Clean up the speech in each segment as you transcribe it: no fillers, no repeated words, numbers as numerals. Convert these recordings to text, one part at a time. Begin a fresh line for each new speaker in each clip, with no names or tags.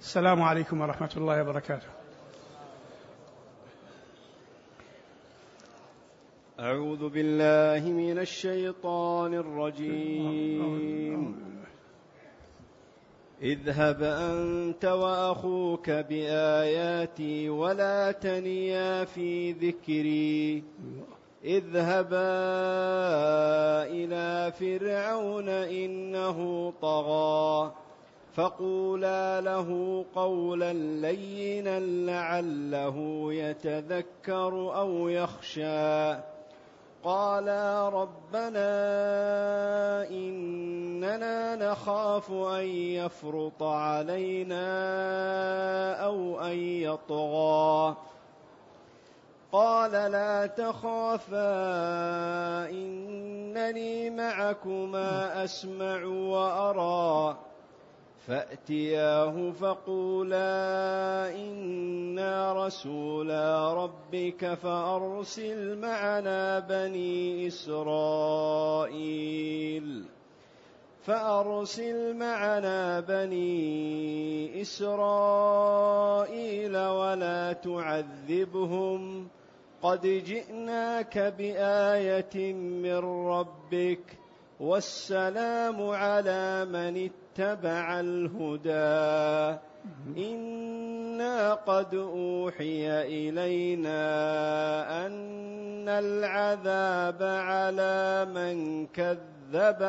السلام عليكم ورحمة الله وبركاته.
أعوذ بالله من الشيطان الرجيم. اذهب أنت وأخوك بآياتي ولا تنيا في ذكري اذهبا إلى فرعون إنه طغى فقولا له قولا لينا لعله يتذكر أو يخشى قالا ربنا إننا نخاف أن يفرط علينا أو أن يطغى قال لا تخافا إنني معكما أسمع وأرى فأتياه فقولا إنا رسولا ربك فأرسل معنا بني إسرائيل ولا تعذبهم قد جئناك بآية من ربك والسلام على من اتبع الهدى إنا قد أوحي إلينا أن العذاب على من كذب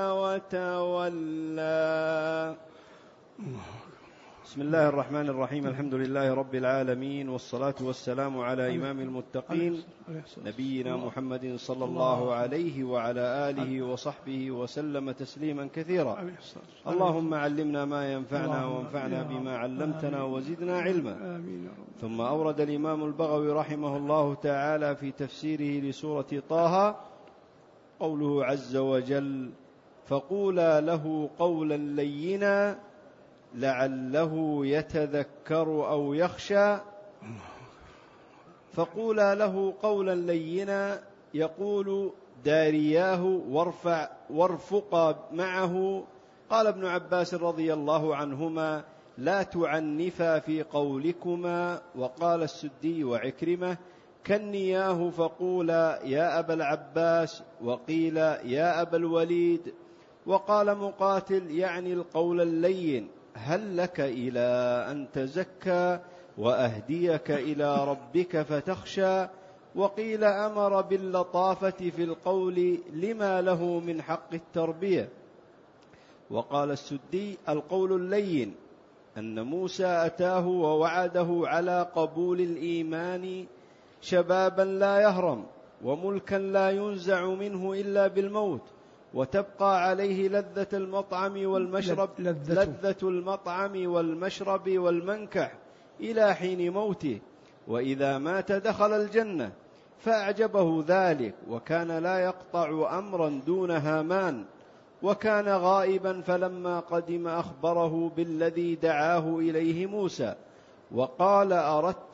وتولى. بسم الله الرحمن الرحيم. الحمد لله رب العالمين، والصلاة والسلام على إمام المتقين نبينا محمد صلى الله عليه وعلى آله وصحبه وسلم تسليما كثيرا. اللهم علمنا ما ينفعنا وانفعنا بما علمتنا وزدنا علما. ثم أورد الإمام البغوي رحمه الله تعالى في تفسيره لسورة طه قوله عز وجل فقولا له قولا لينا لعله يتذكر أو يخشى. فقولا له قولا لينا يقول دارياه وارفقا معه. قال ابن عباس رضي الله عنهما لا تعنفا في قولكما. وقال السدي وعكرمة كنياه فقولا يا أبا العباس وقيل يا أبا الوليد. وقال مقاتل يعني القول اللين هل لك إلى أن تزكى وأهديك إلى ربك فتخشى. وقيل أمر باللطافة في القول لما له من حق التربية. وقال السدي القول اللين أن موسى أتاه ووعده على قبول الإيمان شبابا لا يهرم وملكا لا ينزع منه إلا بالموت وتبقى عليه لذة المطعم والمشرب والمنكح إلى حين موته، وإذا مات دخل الجنة. فأعجبه ذلك وكان لا يقطع أمرا دون هامان وكان غائبا، فلما قدم أخبره بالذي دعاه إليه موسى وقال أردت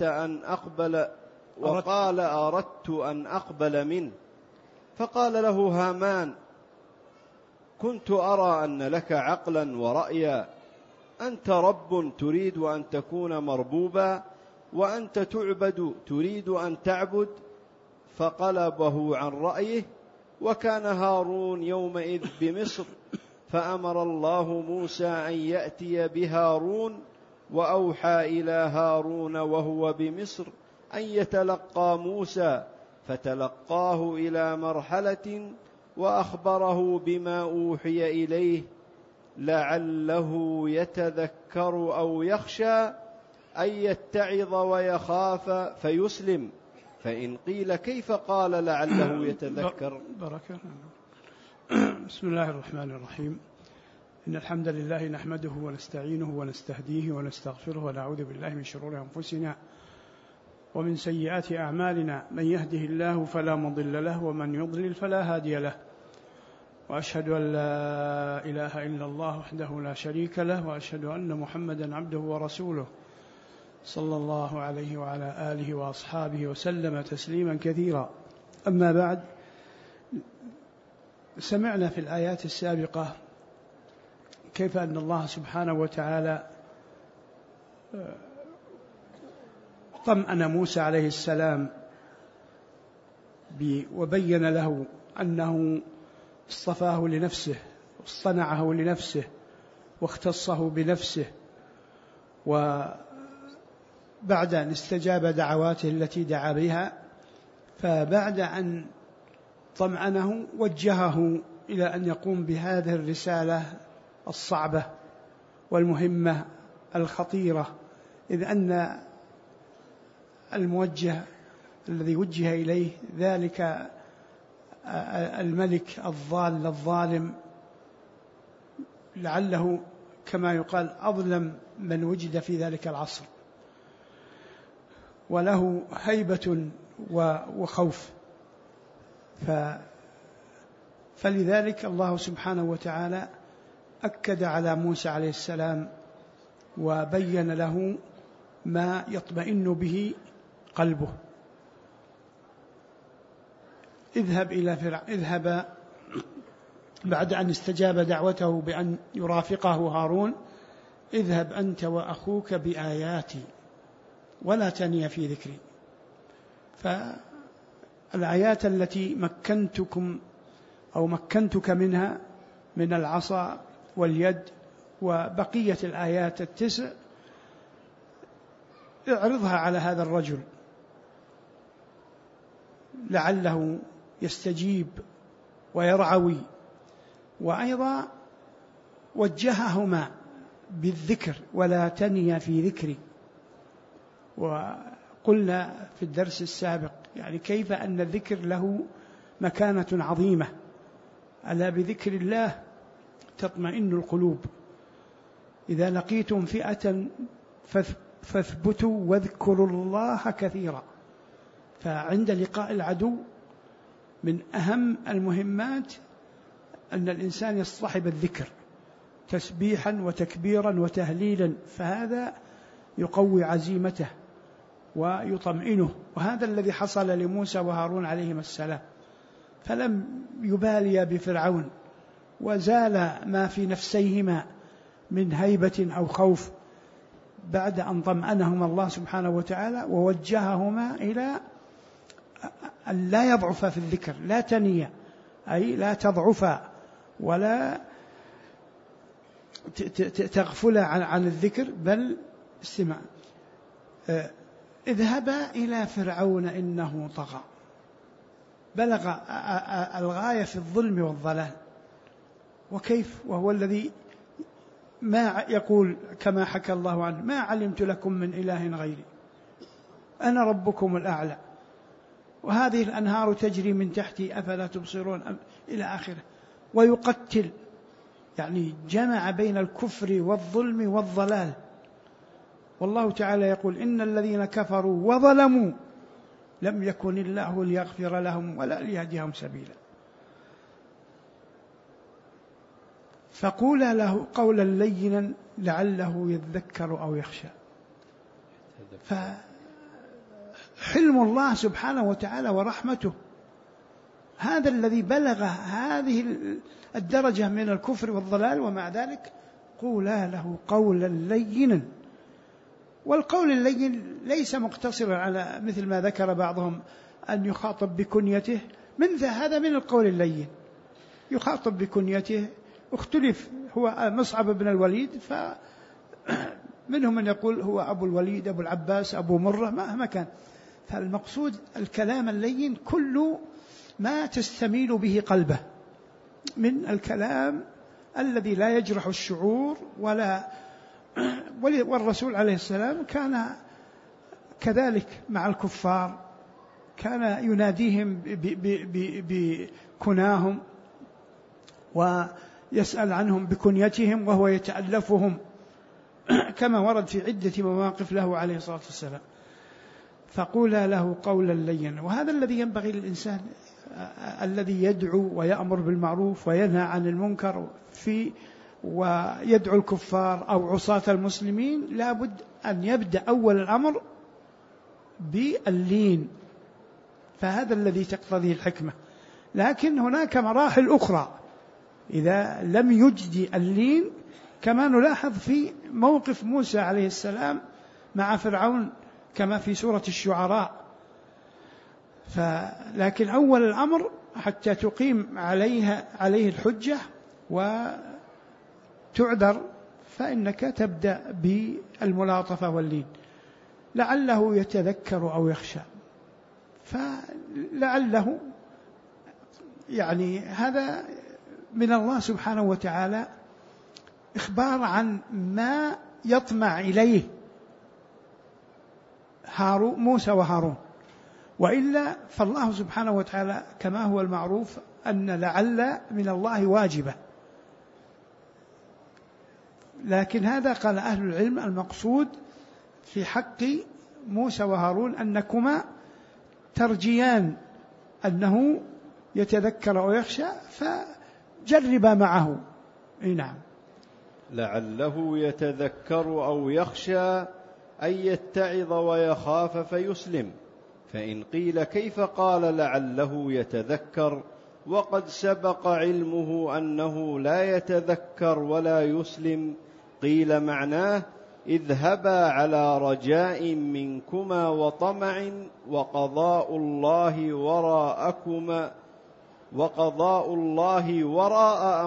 أن أقبل منه. فقال له هامان كنت أرى أن لك عقلا ورأيا، أنت رب تريد أن تكون مربوبا وأنت تعبد تريد أن تعبد. فقلبه عن رأيه. وكان هارون يومئذ بمصر فأمر الله موسى أن يأتي بهارون وأوحى إلى هارون وهو بمصر أن يتلقى موسى فتلقاه إلى مرحلة وأخبره بما أوحي إليه لعله يتذكر أو يخشى أن يتعظ ويخاف فيسلم. فإن قيل كيف قال لعله يتذكر؟
بركة. بسم الله الرحمن الرحيم. إن الحمد لله نحمده ونستعينه ونستهديه ونستغفره ونعوذ بالله من شرور أنفسنا ومن سيئات أعمالنا. من يهده الله فلا مضل له ومن يضلل فلا هادي له. وأشهد أن لا إله إلا الله وحده لا شريك له وأشهد أن محمدا عبده ورسوله صلى الله عليه وعلى آله وأصحابه وسلم تسليما كثيرا. أما بعد، سمعنا في الآيات السابقة كيف أن الله سبحانه وتعالى طمأن موسى عليه السلام وبين له أنه اصطفاه لنفسه واصطنعه لنفسه واختصه بنفسه، وبعد أن استجاب دعواته التي دعا بها، فبعد أن طمأنه وجهه إلى أن يقوم بهذه الرسالة الصعبة والمهمة الخطيرة، إذ أن الموجه الذي وجه إليه ذلك الملك الضال الظالم، لعله كما يقال أظلم من وجد في ذلك العصر، وله هيبة وخوف. فلذلك الله سبحانه وتعالى أكد على موسى عليه السلام وبين له ما يطمئن به قلبه. اذهب بعد أن استجاب دعوته بأن يرافقه هارون، اذهب أنت وأخوك بآياتي ولا تني في ذكري. فالآيات التي مكنتك منها من العصا واليد وبقية الآيات 9 اعرضها على هذا الرجل لعله يستجيب ويرعوي. وأيضا وجههما بالذكر ولا تنيا في ذكري. وقلنا في الدرس السابق يعني كيف أن الذكر له مكانة عظيمة، ألا بذكر الله تطمئن القلوب. إذا لقيتم فئة فاثبتوا واذكروا الله كثيرا. فعند لقاء العدو من أهم المهمات أن الإنسان يصطحب الذكر تسبيحا وتكبيرا وتهليلا، فهذا يقوي عزيمته ويطمئنه. وهذا الذي حصل لموسى وهارون عليهما السلام، فلم يباليا بفرعون، وزال ما في نفسيهما من هيبة أو خوف بعد أن طمأنهما الله سبحانه وتعالى ووجههما إلى أن لا يضعف في الذكر، لا تنيا أي لا تضعف ولا تغفل عن الذكر، بل استمع. اذهبا إلى فرعون إنه طغى، بلغ الغاية في الظلم والضلال. وكيف وهو الذي ما يقول كما حكى الله عنه: ما علمت لكم من إله غيري أنا ربكم الأعلى وهذه الأنهار تجري من تحتي أفلا تبصرون إلى آخره. ويقتل، يعني جمع بين الكفر والظلم والضلال. والله تعالى يقول: إن الذين كفروا وظلموا لم يكن الله ليغفر لهم ولا ليهديهم سبيلا. فقولا له قولا لينا لعله يذكر أو يخشى. فحلم الله سبحانه وتعالى ورحمته هذا الذي بلغ هذه الدرجة من الكفر والضلال، ومع ذلك قولا له قولا لينا. والقول اللين ليس مقتصرا على مثل ما ذكر بعضهم أن يخاطب بكنيته، هذا من القول اللين، يخاطب بكنيته. اختلف، هو مصعب بن الوليد، فمنهم من يقول هو أبو الوليد، أبو العباس، أبو مرة، مهما كان. فالمقصود الكلام اللين كل ما تستميل به قلبه من الكلام الذي لا يجرح الشعور والرسول عليه السلام كان كذلك مع الكفار، كان يناديهم بكناهم ويسأل عنهم بكنيتهم وهو يتألفهم كما ورد في عدة مواقف له عليه الصلاة والسلام. فقولا له قولا لينا. وهذا الذي ينبغي للإنسان الذي يدعو ويأمر بالمعروف وينهى عن المنكر ويدعو الكفار أو عصاة المسلمين، لابد أن يبدأ أول الأمر باللين، فهذا الذي تقتضيه الحكمة. لكن هناك مراحل أخرى إذا لم يجدي اللين، كما نلاحظ في موقف موسى عليه السلام مع فرعون كما في سورة الشعراء. لكن أول الأمر حتى تقيم عليه الحجة وتعذر فإنك تبدأ بالملاطفة واللين، لعله يتذكر أو يخشى. فلعله يعني هذا من الله سبحانه وتعالى إخبار عن ما يطمع إليه موسى وهارون، وإلا فالله سبحانه وتعالى كما هو المعروف أن لعل من الله واجبة. لكن هذا قال أهل العلم المقصود في حق موسى وهارون أنكما ترجيان أنه يتذكر ويخشى فجربا معه. نعم.
لعله يتذكر أو يخشى أن يتعظ ويخاف فيسلم. فإن قيل كيف قال لعله يتذكر وقد سبق علمه أنه لا يتذكر ولا يسلم، قيل معناه اذهبا على رجاء منكما وطمع وقضاء الله وراء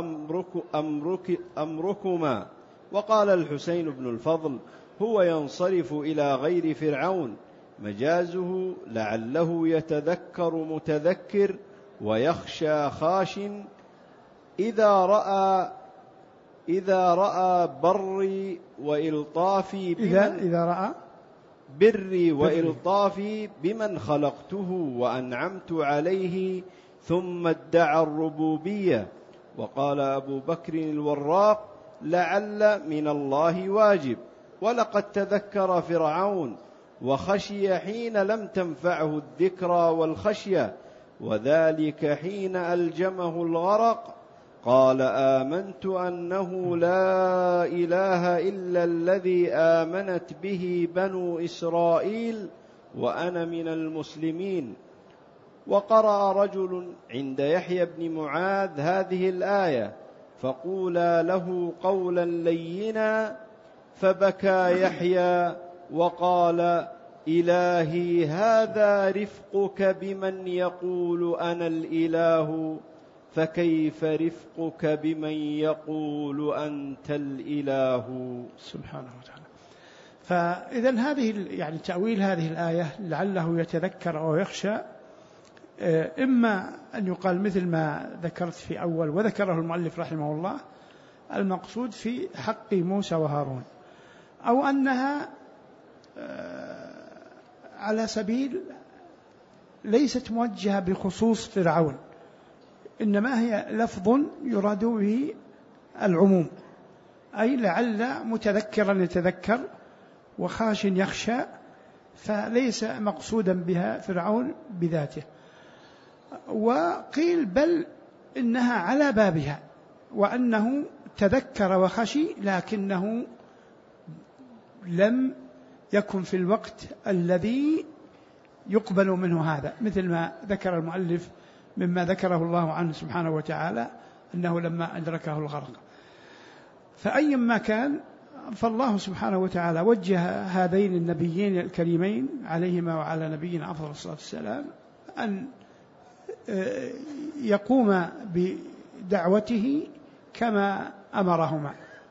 أمركما. وقال الحسين بن الفضل هو ينصرف إلى غير فرعون، مجازه لعله يتذكر متذكر ويخشى خاش إذا رأى بري وإلطافي بمن خلقته وأنعمت عليه ثم ادعى الربوبية. وقال أبو بكر الوراق لعل من الله واجب، ولقد تذكر فرعون وخشي حين لم تنفعه الذكرى والخشية، وذلك حين ألجمه الغرق قال آمنت أنه لا إله إلا الذي آمنت به بنو إسرائيل وأنا من المسلمين. وقرأ رجل عند يحيى بن معاذ هذه الآية فقولا له قولا لينا، فبكى يحيى وقال إلهي هذا رفقك بمن يقول أنا الإله، فكيف رفقك بمن يقول أنت الإله.
سبحانه وتعالى. فإذن هذه يعني تأويل هذه الآية لعله يتذكر أو يخشى، إما أن يقال مثل ما ذكرت في أول وذكره المؤلف رحمه الله المقصود في حق موسى وهارون، أو أنها على سبيل ليست موجهة بخصوص فرعون، إنما هي لفظ يراد به العموم، أي لعل متذكرا يتذكر وخاش يخشى، فليس مقصودا بها فرعون بذاته. وقيل بل إنها على بابها، وأنه تذكر وخشي لكنه لم يكن في الوقت الذي يقبل منه هذا، مثل ما ذكر المؤلف مما ذكره الله عنه سبحانه وتعالى أنه لما أدركه الغرق. فأيما كان فالله سبحانه وتعالى وجه هذين النبيين الكريمين عليهما وعلى نبينا أفضل الصلاة والسلام أن يقوم بدعوته كما أمرهما.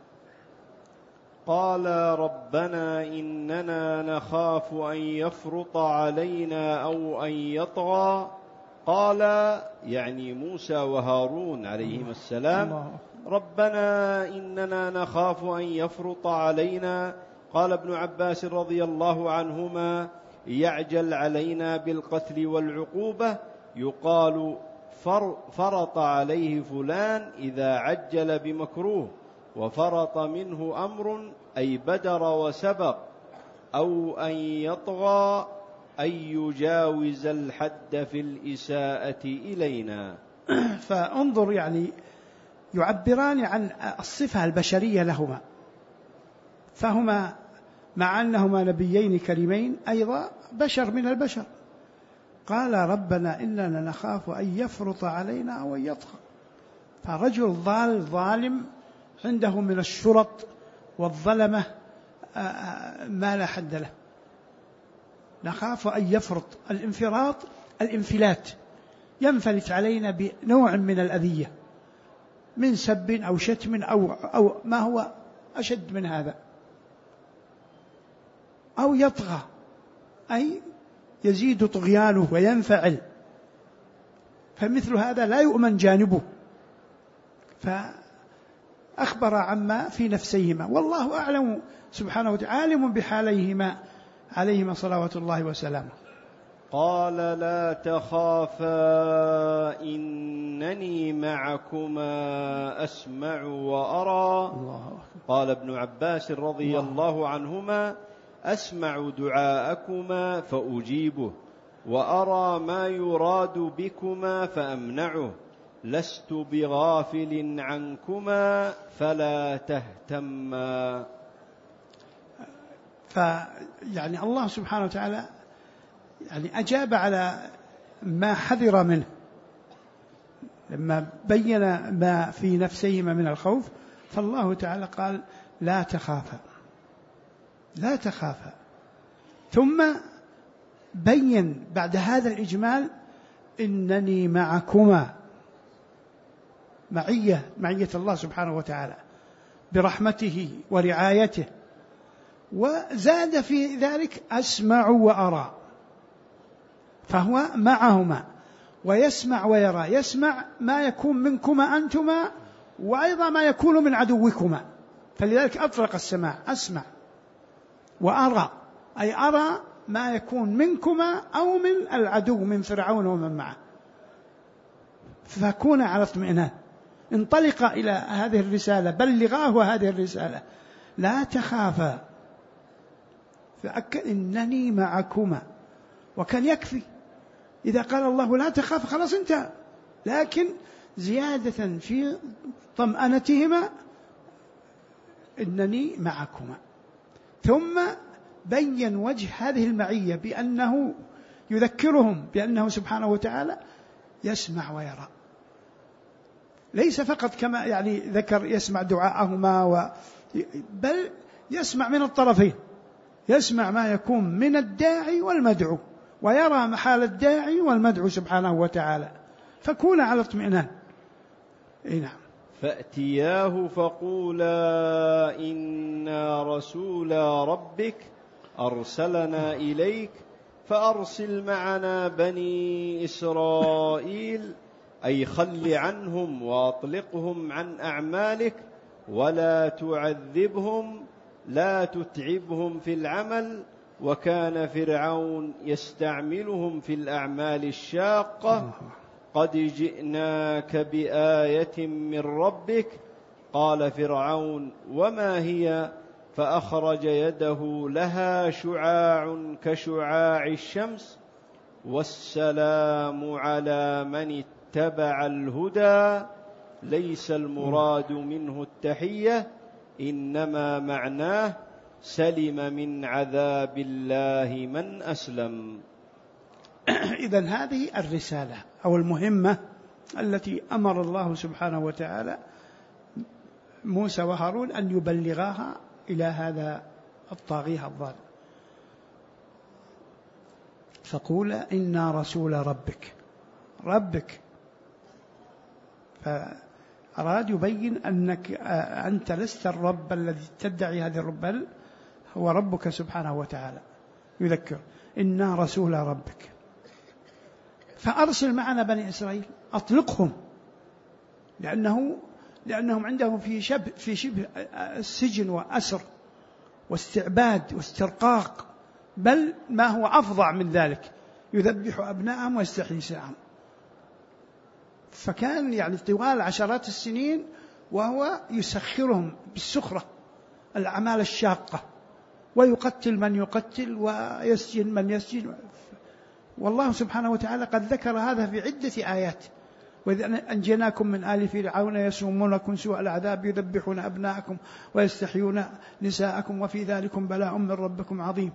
قال ربنا إننا نخاف أن يفرط علينا أو أن يطغى. قال يعني موسى وهارون عليهما السلام ربنا إننا نخاف أن يفرط علينا. قال ابن عباس رضي الله عنهما يعجل علينا بالقتل والعقوبة، يقال فرط عليه فلان إذا عجل بمكروه، وفرط منه أمر أي بدر وسبق، أو أن يطغى أن يجاوز الحد في الإساءة إلينا.
فانظر يعني يعبران عن الصفة البشرية لهما، فهما مع أنهما نبيين كريمين أيضا بشر من البشر. قال ربنا إننا نخاف أن يفرط علينا أو أن يطغى، فرجل ظالم عنده من الشرط والظلمة ما لا حد له. نخاف أن يفرط الانفراط، الانفلات، ينفلت علينا بنوع من الأذية من سب أو شتم أو ما هو أشد من هذا، أو يطغى أي يزيد طغيانه وينفعل، فمثل هذا لا يؤمن جانبه، فأخبر عما في نفسيهما، والله أعلم سبحانه وتعالى عالم بحاليهما عليهما صلوات الله وسلامه.
قال لا تخافا إنني معكما أسمع وأرى. قال ابن عباس رضي الله عنهما أسمع دعاءكما فأجيبه وأرى ما يراد بكما فأمنعه لست بغافل عنكما فلا تهتما.
فيعني الله سبحانه وتعالى يعني أجاب على ما حذر منه لما بين ما في نفسهما من الخوف، فالله تعالى قال لا تخافا لا تخافا، ثم بين بعد هذا الإجمال إنني معكما، معية الله سبحانه وتعالى برحمته ورعايته، وزاد في ذلك أسمع وأرى، فهو معهما ويسمع ويرى، يسمع ما يكون منكما أنتما وأيضا ما يكون من عدوكما، فلذلك أطلق السماع أسمع، وأرى أي أرى ما يكون منكما أو من العدو من فرعون ومن معه، فكون على اطمئنان، انطلق إلى هذه الرسالة، بلغاه هذه الرسالة، لا تخافا، فأكد إنني معكما، وكان يكفي إذا قال الله لا تخاف خلاص انتهى، لكن زيادة في طمأنتهما إنني معكما، ثم بين وجه هذه المعية بأنه يذكرهم بأنه سبحانه وتعالى يسمع ويرى، ليس فقط كما يعني ذكر يسمع دعاءهما بل يسمع من الطرفين، يسمع ما يكون من الداعي والمدعو، ويرى محال الداعي والمدعو سبحانه وتعالى، فكون على اطمئنان. نعم.
فأتياه فقولا إنا رسولا ربك أرسلنا إليك فأرسل معنا بني إسرائيل، أي خل عنهم وأطلقهم عن أعمالك ولا تعذبهم لا تتعبهم في العمل، وكان فرعون يستعملهم في الأعمال الشاقة، قد جئناك بآية من ربك. قال فرعون وما هي؟ فأخرج يده لها شعاع كشعاع الشمس، والسلام على من اتبع الهدى، ليس المراد منه التحية إنما معناه سلم من عذاب الله من أسلم.
إذن هذه الرسالة أو المهمة التي أمر الله سبحانه وتعالى موسى وهارون أن يبلغاها إلى هذا الطاغية الظالم، فقول إنا رسول ربك، فأراد يبين أنك أنت لست الرب الذي تدعي هذه الرب، بل هو ربك سبحانه وتعالى، يذكر إنا رسول ربك، فأرسل معنا بني إسرائيل، أطلقهم، لأنهم عندهم في شبه السجن وأسر واستعباد واسترقاق، بل ما هو أفظع من ذلك، يذبح أبناءهم ويستحيي نساءهم، فكان يعني طوال عشرات السنين وهو يسخرهم بالسخرة الأعمال الشاقة، ويقتل من يقتل ويسجن من يسجن، والله سبحانه وتعالى قد ذكر هذا في عدة آيات، وإذ أنجيناكم من آل فرعون يسومونكم سوء العذاب يذبحون أبناءكم ويستحيون نساءكم وفي ذلكم بلاء من ربكم عظيم.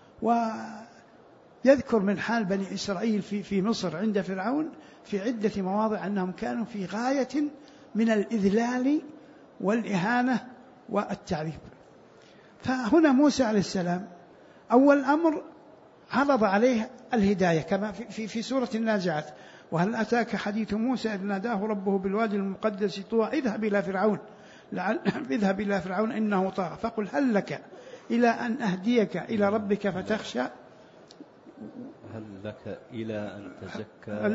ويذكر من حال بني إسرائيل في مصر عند فرعون في عدة مواضع أنهم كانوا في غاية من الإذلال والإهانة والتعذيب. فهنا موسى عليه السلام أول أمر عرض عليه الهداية كما في سورة النازعات: وهل أتاك حديث موسى إذ ناداه ربه بالوادي المقدس طوى اذهب إلى فرعون إنه طغى فقل هل لك إلى أن أهديك إلى ربك فتخشى.
هل لك إلى أن تزكى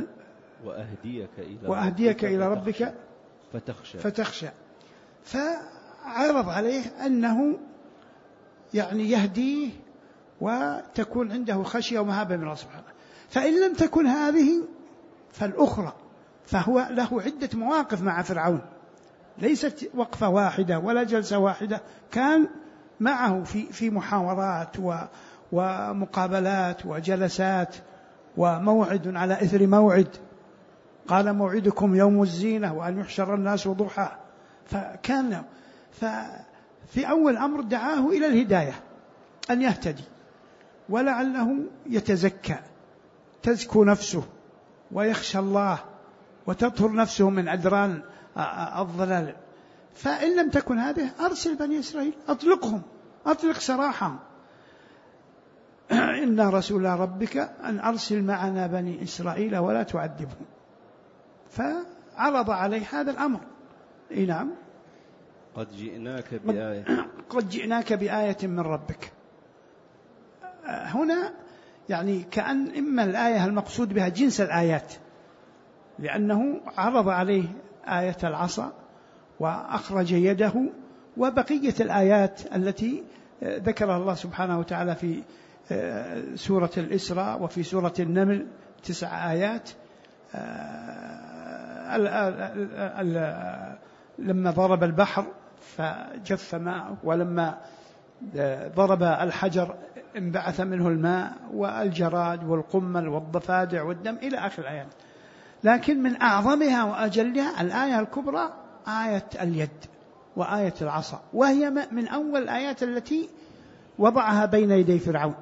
وأهديك إلى ربك فتخشى. فعرض عليه أنه يعني يهديه وتكون عنده خشية ومهابة من الله سبحانه. فإن لم تكن هذه فالأخرى، فهو له عدة مواقف مع فرعون، ليست وقفة واحدة ولا جلسة واحدة، كان معه في محاورات ومقابلات وجلسات وموعد على إثر موعد. قال موعدكم يوم الزينة وأن يحشر الناس ضحى. ففي أول أمر دعاه إلى الهداية أن يهتدي ولعله يتزكى، تزكو نفسه ويخشى الله وتطهر نفسه من أدران الضلال. فإن لم تكن هذه أرسل بني إسرائيل، أطلق سراحهم: إن رسول ربك أن أرسل معنا بني إسرائيل ولا تعذبهم. فعرض عليه هذا الأمر. نعم، قد جئناك بآية من ربك. هنا يعني كأن إما الآية المقصود بها جنس الآيات، لأنه عرض عليه آية العصا وأخرج يده وبقية الآيات التي ذكرها الله سبحانه وتعالى في سورة الإسراء وفي سورة النمل 9 آيات. لما ضرب البحر فجف ماءه، ولما ضرب الحجر انبعث منه الماء، والجراد والقمل والضفادع والدم إلى آخر الآيات. لكن من أعظمها وأجلها الآية الكبرى آية اليد وآية العصا، وهي من أول الآيات التي وضعها بين يدي فرعون: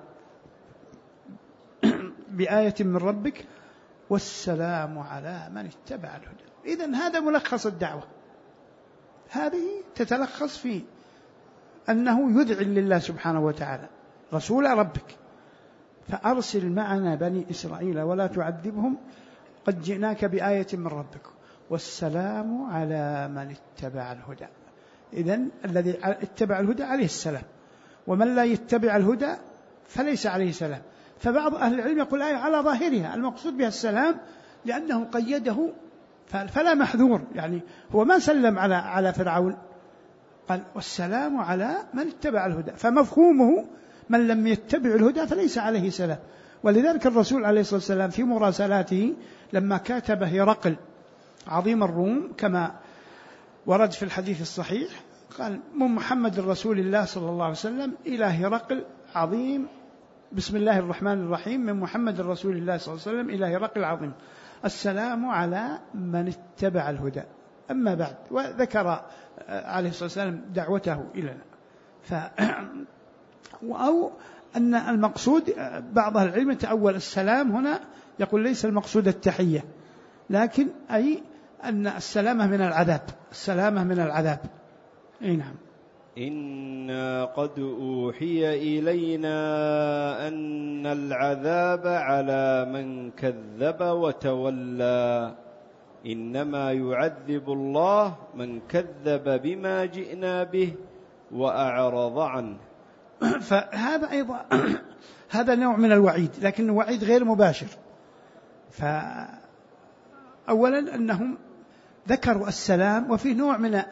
بآية من ربك والسلام على من اتبع الهدى. إذن هذا ملخص الدعوة، هذه تتلخص في أنه يدعي لله سبحانه وتعالى: رسول ربك فأرسل معنا بني إسرائيل ولا تعذبهم قد جئناك بآية من ربك والسلام على من اتبع الهدى. إذن الذي اتبع الهدى عليه السلام، ومن لا يتبع الهدى فليس عليه سلام. فبعض أهل العلم يقول الآية على ظاهرها المقصود بها السلام، لأنه قيده فلا محذور، يعني هو ما سلم على فرعون، قال والسلام على من اتبع الهدى، فمفهومه من لم يتبع الهدى فليس عليه سلام. ولذلك الرسول عليه الصلاة والسلام في مراسلاته لما كاتب هرقل عظيم الروم كما ورد في الحديث الصحيح، قال من محمد رسول الله صلى الله عليه وسلم إلى هرقل عظيم، بسم الله الرحمن الرحيم، من محمد رسول الله صلى الله عليه وسلم إلى هرقل العظيم، السلام على من اتبع الهدى. أما بعد، وذكر عليه الصلاة والسلام دعوته إلينا. أو أن المقصود بعض أهل العلم تأول السلام هنا، يقول ليس المقصود التحية، لكن أي أن السلامة من العذاب. نعم.
إنا قد أوحي إلينا أن العذاب على من كذب وتولى إنما يعذب الله من كذب بما جئنا به وأعرض عنه.
فهذا أيضا هذا نوع من الوعيد، لكن وعيد غير مباشر. فأولا أنهم ذكروا السلام، وفي نوع من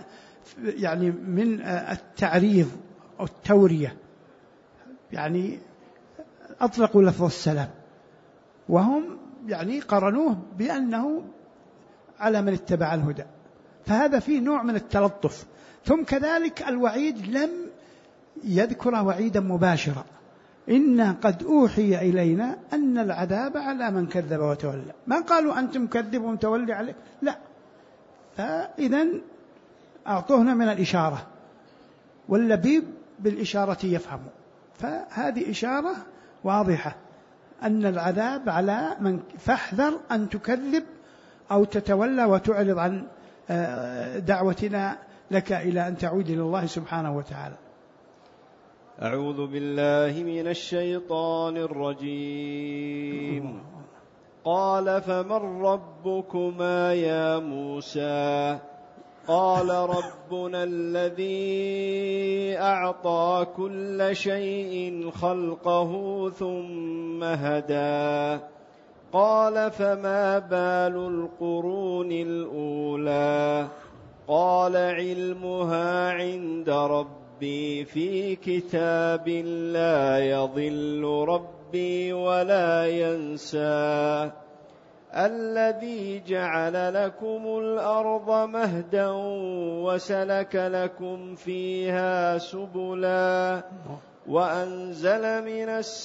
التعريض أو التورية، يعني أطلقوا لفظ السلام وهم قرنوه بأنه على من اتبع الهدى، فهذا فيه نوع من التلطف. ثم كذلك الوعيد لم يذكر وعيدا مباشرا: إنا قد أوحي إلينا أن العذاب على من كذب وتولى، ما قالوا أنتم كذب ومتولي عليه، لا. فإذن أعطوهنا من الإشارة، واللبيب بالإشارة يفهم، فهذه إشارة واضحة أن العذاب على من، فاحذر أن تكذب أو تتولى وتعرض عن دعوتنا لك إلى أن تعود إلى الله سبحانه وتعالى.
أعوذ بالله من الشيطان الرجيم. قال فمن ربكما يا موسى؟ قال ربنا الذي أعطى كل شيء خلقه ثم هدى. قال فما بال القرون الأولى؟ قال علمها عند ربي في كتاب لا يضل ربي ولا ينسى. الذي جعل لكم الأرض مهدا وسلك لكم فيها سبلا وأنزل من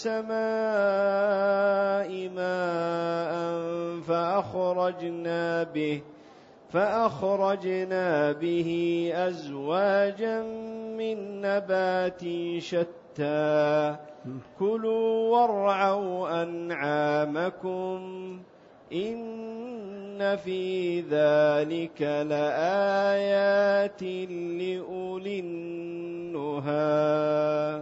السماء ماء فأخرجنا به أزواجا من نبات شتى كلوا وارعوا أنعامكم إن في ذلك لآيات لأولي النهى.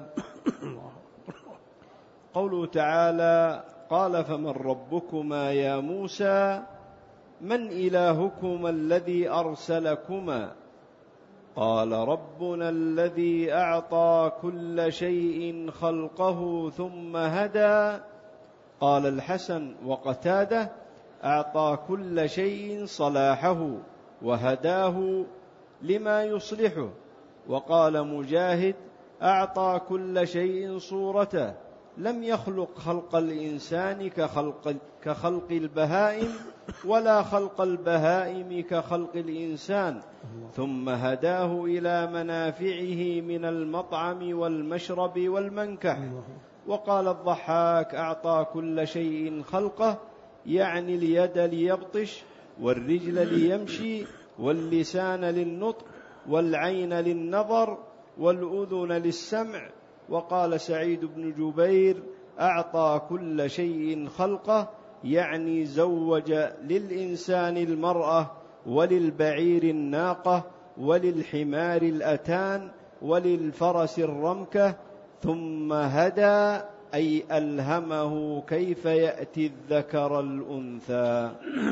قوله تعالى: قال فمن ربكما يا موسى؟ من إلهكما الذي أرسلكما؟ قال ربنا الذي أعطى كل شيء خلقه ثم هدى. قال الحسن وقتادة: أعطى كل شيء صلاحه وهداه لما يصلحه. وقال مجاهد: أعطى كل شيء صورته، لم يخلق خلق الإنسان كخلق البهائم ولا خلق البهائم كخلق الإنسان، ثم هداه إلى منافعه من المطعم والمشرب والمنكح. وقال الضحاك: أعطى كل شيء خلقه، يعني اليد ليبطش، والرجل ليمشي، واللسان للنطق، والعين للنظر، والأذن للسمع. وقال سعيد بن جبير: أعطى كل شيء خلقه، يعني زوج للإنسان المرأة، وللبعير الناقة، وللحمار الأتان، وللفرس الرمكة، ثم هدى أي ألهمه كيف يأتي الذكر الأنثى.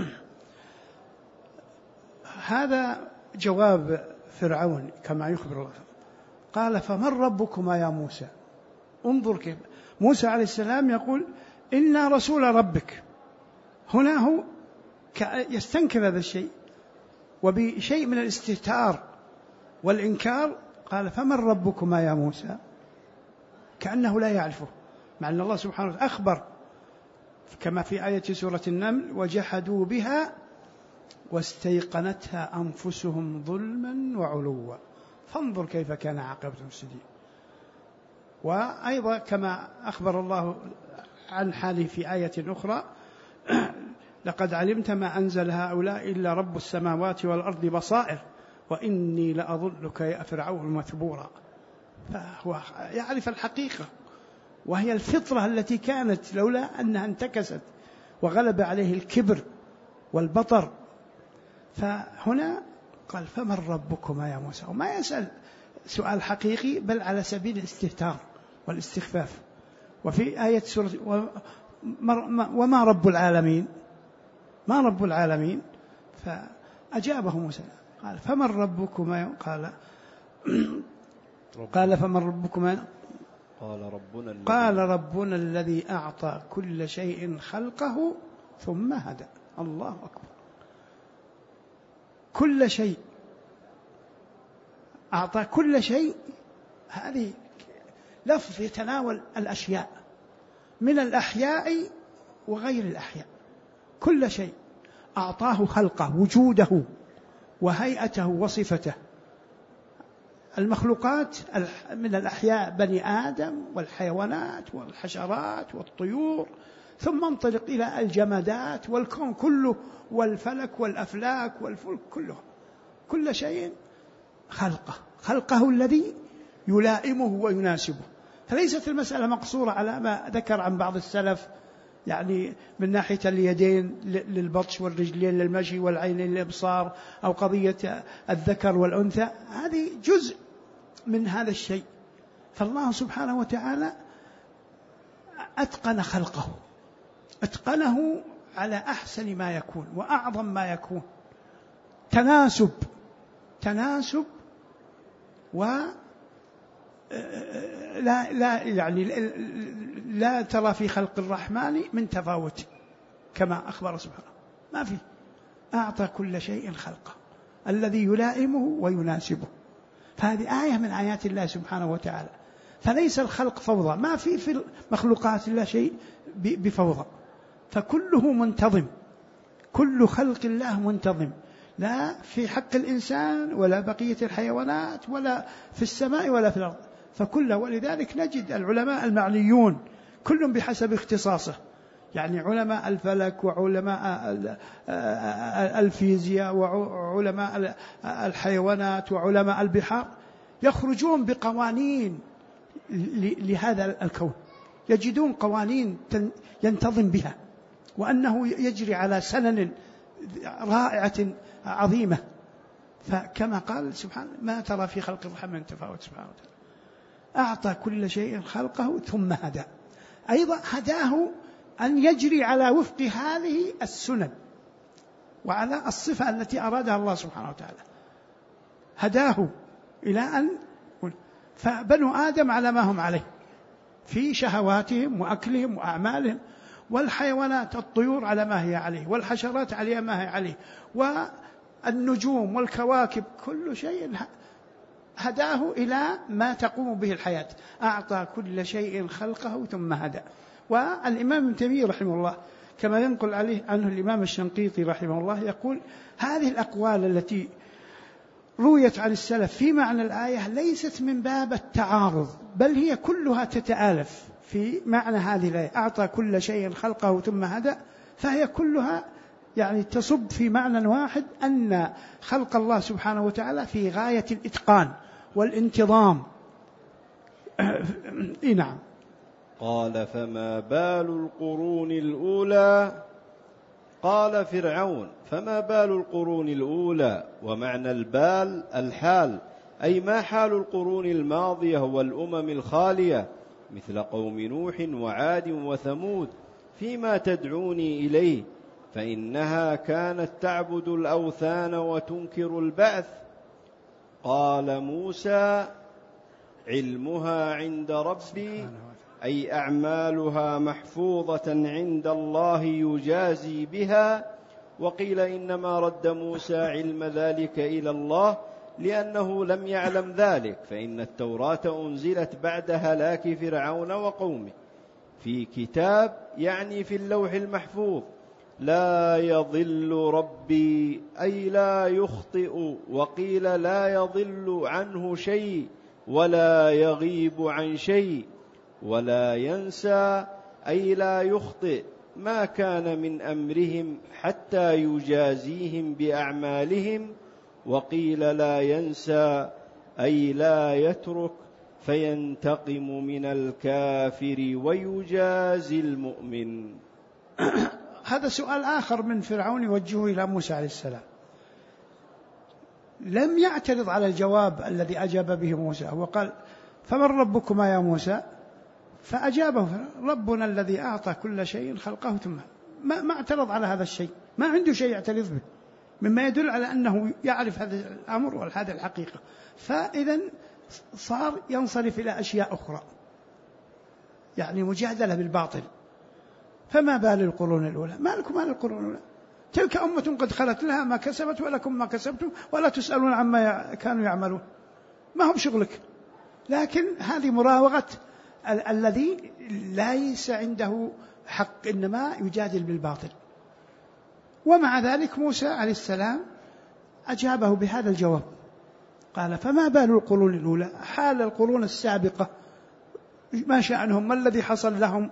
هذا جواب فرعون كما يخبر الله. قال فمن ربكما يا موسى؟ انظر كيف موسى عليه السلام يقول إنا رسول ربك. هنا هو يستنكر هذا الشيء، وبشيء من الاستهتار والإنكار قال فمن ربكما يا موسى، كأنه لا يعرفه، مع أن الله سبحانه وتعالى أخبر كما في آية سورة النمل: وجحدوا بها واستيقنتها أنفسهم ظلما وعلوا فانظر كيف كان عاقبة المفسدين. وأيضا كما أخبر الله عن حاله في آية أخرى: لقد علمت ما أنزل هؤلاء إلا رب السماوات والأرض بصائر وإني لأظنك يا فرعون مثبورا. فهو يعرف الحقيقة، وهي الفطرة التي كانت، لولا أنها انتكست وغلب عليه الكبر والبطر. فهنا قال فمن ربكما يا موسى، وما يسأل سؤال حقيقي بل على سبيل الاستهتار والاستخفاف. وفي آية سورة وما رب العالمين، ما رب العالمين، فأجابه موسى قال فمن ربكما؟ قال فمن ربكما؟ قال ربنا الذي أعطى كل شيء خلقه ثم هدى. الله أكبر. كل شيء، أعطى كل شيء، هذه لفظ يتناول الأشياء من الأحياء وغير الأحياء. كل شيء أعطاه خلقه، وجوده وهيئته وصفته. المخلوقات من الأحياء بني آدم والحيوانات والحشرات والطيور، ثم انطلق إلى الجمادات والكون كله والفلك والأفلاك والفلك كله. كل شيء خلقه الذي يلائمه ويناسبه. فليست المسألة مقصورة على ما ذكر عن بعض السلف، يعني من ناحية اليدين للبطش والرجلين للمشي والعينين للإبصار، أو قضية الذكر والأنثى. هذه جزء من هذا الشيء، فالله سبحانه وتعالى أتقن خلقه، أتقنه على أحسن ما يكون وأعظم ما يكون، تناسب لا ترى في خلق الرحمن من تفاوت كما أخبر سبحانه، ما في. أعطى كل شيء خلقه الذي يلائمه ويناسبه. فهذه آية من آيات الله سبحانه وتعالى. فليس الخلق فوضى، ما في المخلوقات إلا شيء بفوضى، فكله منتظم، كل خلق الله منتظم، لا في حق الإنسان ولا بقية الحيوانات ولا في السماء ولا في الأرض، فكله. ولذلك نجد العلماء المعنيون كلهم بحسب اختصاصه، يعني علماء الفلك وعلماء الفيزياء وعلماء الحيوانات وعلماء البحار يخرجون بقوانين لهذا الكون، يجدون قوانين ينتظم بها، وأنه يجري على سنن رائعة عظيمة. فكما قال سبحانه ما ترى في خلق الرحمن من تفاوت سبحانه وتعالى. أعطى كل شيء خلقه ثم هدى، أيضا هداه أن يجري على وفق هذه السنن وعلى الصفة التي أرادها الله سبحانه وتعالى، هداه إلى أن فبنو آدم على ما هم عليه في شهواتهم وأكلهم وأعمالهم، والحيوانات الطيور على ما هي عليه، والحشرات على ما هي عليه، والنجوم والكواكب، كل شيء هداه إلى ما تقوم به الحياة. أعطى كل شيء خلقه ثم هدى. والإمام ابن تيمية رحمه الله كما ينقل عليه عنه الإمام الشنقيطي رحمه الله يقول هذه الأقوال التي رويت عن السلف في معنى الآية ليست من باب التعارض، بل هي كلها تتآلف في معنى هذه الآية. أعطى كل شيء خلقه ثم هدى، فهي كلها يعني تصب في معنى واحد، أن خلق الله سبحانه وتعالى في غاية الإتقان والانتظام. نعم.
قال فما بال القرون الأولى؟ قال فرعون فما بال القرون الأولى؟ ومعنى البال الحال، أي ما حال القرون الماضية والأمم الخالية مثل قوم نوح وعاد وثمود فيما تدعوني إليه، فإنها كانت تعبد الأوثان وتنكر البعث. قال موسى علمها عند ربي، أي أعمالها محفوظة عند الله يجازي بها. وقيل إنما رد موسى علم ذلك إلى الله لأنه لم يعلم ذلك، فإن التوراة أنزلت بعد هلاك فرعون وقومه في كتاب، يعني في اللوح المحفوظ، لا يضل ربي أي لا يخطئ، وقيل لا يضل عنه شيء ولا يغيب عن شيء، ولا ينسى أي لا يخطئ ما كان من أمرهم حتى يجازيهم بأعمالهم، وقيل لا ينسى أي لا يترك فينتقم من الكافر ويجازي المؤمن.
هذا سؤال آخر من فرعون يوجهه إلى موسى عليه السلام، لم يعترض على الجواب الذي أجاب به موسى، وقال فمن ربكما يا موسى؟ فأجابه ربنا الذي أعطى كل شيء خلقه ثم ما اعترض على هذا الشيء، ما عنده شيء يعترض به، مما يدل على أنه يعرف هذا الأمر وهذه الحقيقة. فإذا صار ينصرف إلى أشياء أخرى، يعني مجادلة بالباطل. فما بال القرون الأولى؟ ما لكم مال القرون الأولى؟ تلك أمة قد خلت لها ما كسبت ولكم ما كسبتم ولا تسألون عما كانوا يعملون، ما هو بشغلك. لكن هذه مراوغة الذي ليس عنده حق، إنما يجادل بالباطل. ومع ذلك موسى عليه السلام أجابه بهذا الجواب، قال فما بال القرون الأولى؟ حال القرون السابقة ما شأنهم؟ ما الذي حصل لهم؟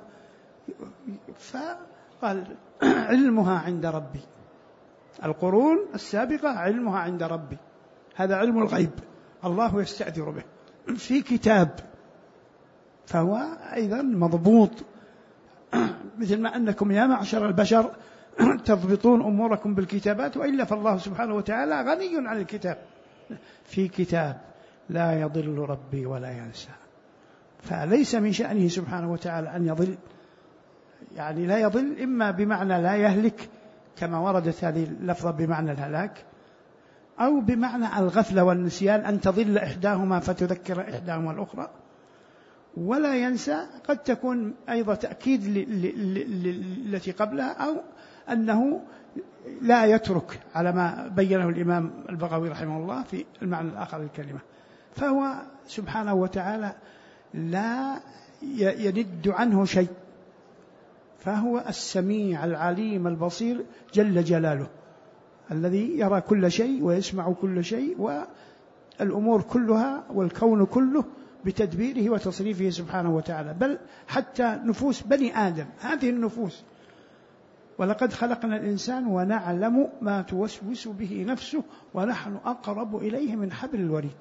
فقال علمها عند ربي، القرون السابقة علمها عند ربي، هذا علم الغيب الله يستأثر به في كتاب، فهو أيضا مضبوط، مثل ما أنكم يا معشر البشر تضبطون أموركم بالكتابات، وإلا فالله سبحانه وتعالى غني عن الكتاب، في كتاب لا يضل ربي ولا ينسى. فليس من شأنه سبحانه وتعالى أن يضل، يعني لا يضل إما بمعنى لا يهلك كما وردت هذه اللفظة بمعنى الهلاك، أو بمعنى الغفلة والنسيان، أن تضل إحداهما فتذكر إحداهما الأخرى. ولا ينسى قد تكون أيضا تأكيد التي قبلها، أو أنه لا يترك على ما بينه الإمام البغوي رحمه الله في المعنى الآخر للكلمة. فهو سبحانه وتعالى لا يند عنه شيء، فهو السميع العليم البصير جل جلاله، الذي يرى كل شيء ويسمع كل شيء، والأمور كلها والكون كله بتدبيره وتصريفه سبحانه وتعالى. بل حتى نفوس بني آدم، هذه النفوس، ولقد خلقنا الإنسان ونعلم ما توسوس به نفسه ونحن أقرب إليه من حبل الوريد.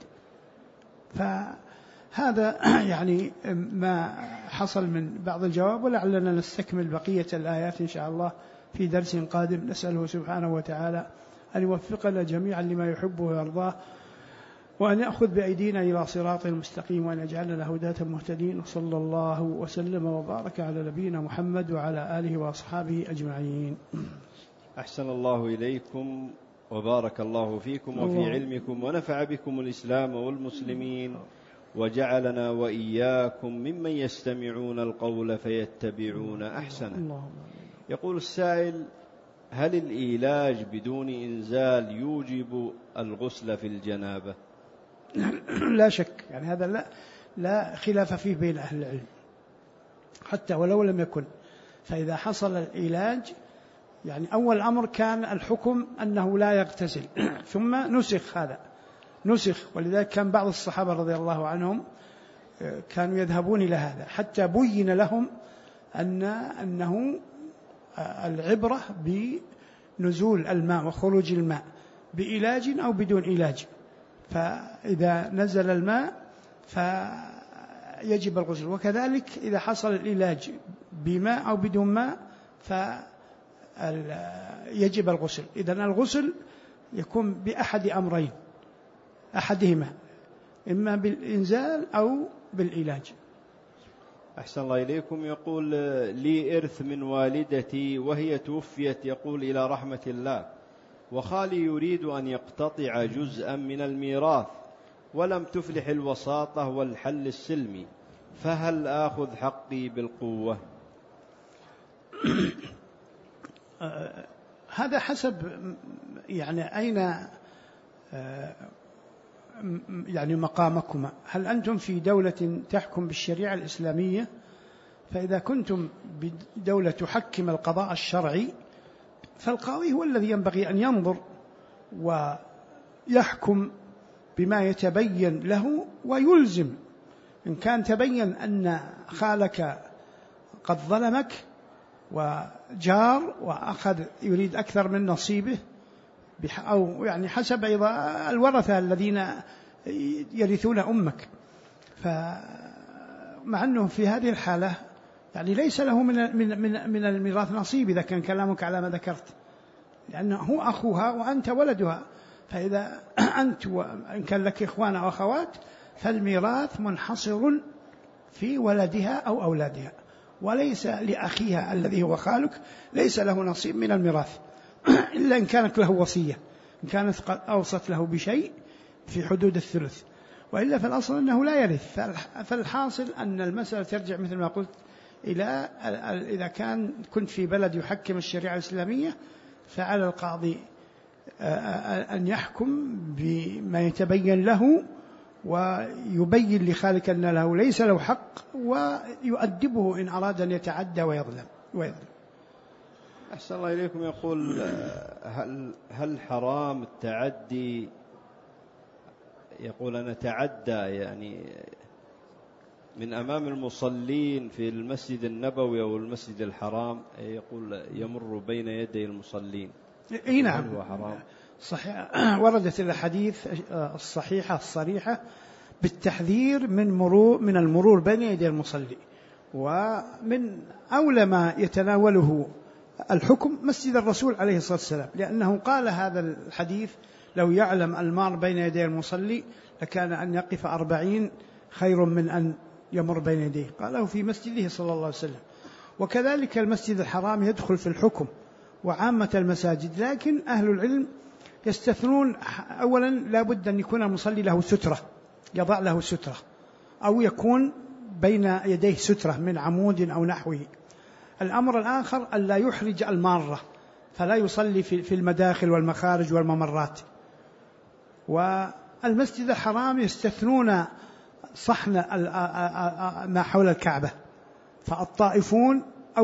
فهذا يعني ما حصل من بعض الجواب، ولعلنا نستكمل بقية الآيات إن شاء الله في درس قادم. نسأله سبحانه وتعالى أن يوفقنا جميعا لما يحبه ويرضاه، وأن يأخذ بأيدينا إلى صراط المستقيم، وأن يجعلنا هداة مهتدين. وصلى الله وسلم وبارك على نبينا محمد وعلى آله وأصحابه أجمعين.
أحسن الله إليكم وبارك الله فيكم وفي علمكم، ونفع بكم الإسلام والمسلمين، وجعلنا وإياكم ممن يستمعون القول فيتبعون أحسنه. يقول السائل: هل الإيلاج بدون إنزال يوجب الغسل في الجنابة؟
لا شك، يعني هذا لا خلاف فيه بين أهل العلم، حتى ولو لم يكن. فإذا حصل العلاج، يعني أول أمر كان الحكم أنه لا يغتسل، ثم نسخ، هذا نسخ. ولذلك كان بعض الصحابة رضي الله عنهم كانوا يذهبون إلى هذا، حتى بين لهم أنه العبرة بنزول الماء وخروج الماء، بإلاج أو بدون إلاج. فإذا نزل الماء فيجب الغسل، وكذلك إذا حصل العلاج بماء أو بدون ماء فيجب الغسل. إذن الغسل يكون بأحد أمرين، أحدهما إما بالإنزال أو بالعلاج.
أحسن الله إليكم. يقول: لي إرث من والدتي وهي توفيت، يقول إلى رحمة الله، وخالي يريد أن يقتطع جزءا من الميراث، ولم تفلح الوساطة والحل السلمي، فهل آخذ حقي بالقوة؟
هذا حسب يعني أين يعني مقامكما. هل أنتم في دولة تحكم بالشريعة الإسلامية؟ فإذا كنتم بدولة تحكم القضاء الشرعي، فالقاضي هو الذي ينبغي أن ينظر ويحكم بما يتبين له ويلزم. إن كان تبين أن خالك قد ظلمك وجار وأخذ يريد أكثر من نصيبه، أو يعني حسب أيضا الورثة الذين يرثون أمك، فمع أنه في هذه الحالة يعني ليس له من الميراث نصيب إذا كان كلامك على ما ذكرت، لأنه هو أخوها وأنت ولدها. فإذا أنت وإن كان لك إخوان أو أخوات فالميراث منحصر في ولدها أو أولادها، وليس لأخيها الذي هو خالك ليس له نصيب من الميراث إلا إن كانت له وصية، إن كانت قد أوصت له بشيء في حدود الثلث، وإلا فالأصل أنه لا يرث. فالحاصل أن المسألة ترجع مثل ما قلت إلى إذا كنت في بلد يحكم الشريعة الإسلامية، فعلى القاضي أن يحكم بما يتبين له ويبين لخالك أن له ليس له حق، ويؤدبه إن أراد أن يتعدى ويظلم.
أحسن الله إليكم. يقول: هل حرام التعدي؟ يقول: أنا أتعدى يعني من أمام المصلين في المسجد النبوي أو المسجد الحرام، يقول يمر بين يدي المصلين.
إيه نعم،
هو حرام؟
صحيح. وردت الأحاديث الصحيحة الصريحة بالتحذير من المرور بين يدي المصلي، ومن أولى ما يتناوله الحكم مسجد الرسول عليه الصلاة والسلام، لأنه قال هذا الحديث: لو يعلم المار بين يدي المصلي لكان أن يقف 40 خير من أن يمر بين يديه، قاله في مسجده صلى الله عليه وسلم. وكذلك المسجد الحرام يدخل في الحكم وعامة المساجد، لكن أهل العلم يستثنون. أولا لا بد أن يكون المصلي له سترة، يضع له سترة، أو يكون بين يديه سترة من عمود أو نحوه. الأمر الآخر أن لا يحرج المارة، فلا يصلي في المداخل والمخارج والممرات. والمسجد الحرام يستثنون صحن ما حول الكعبة، فالطائفون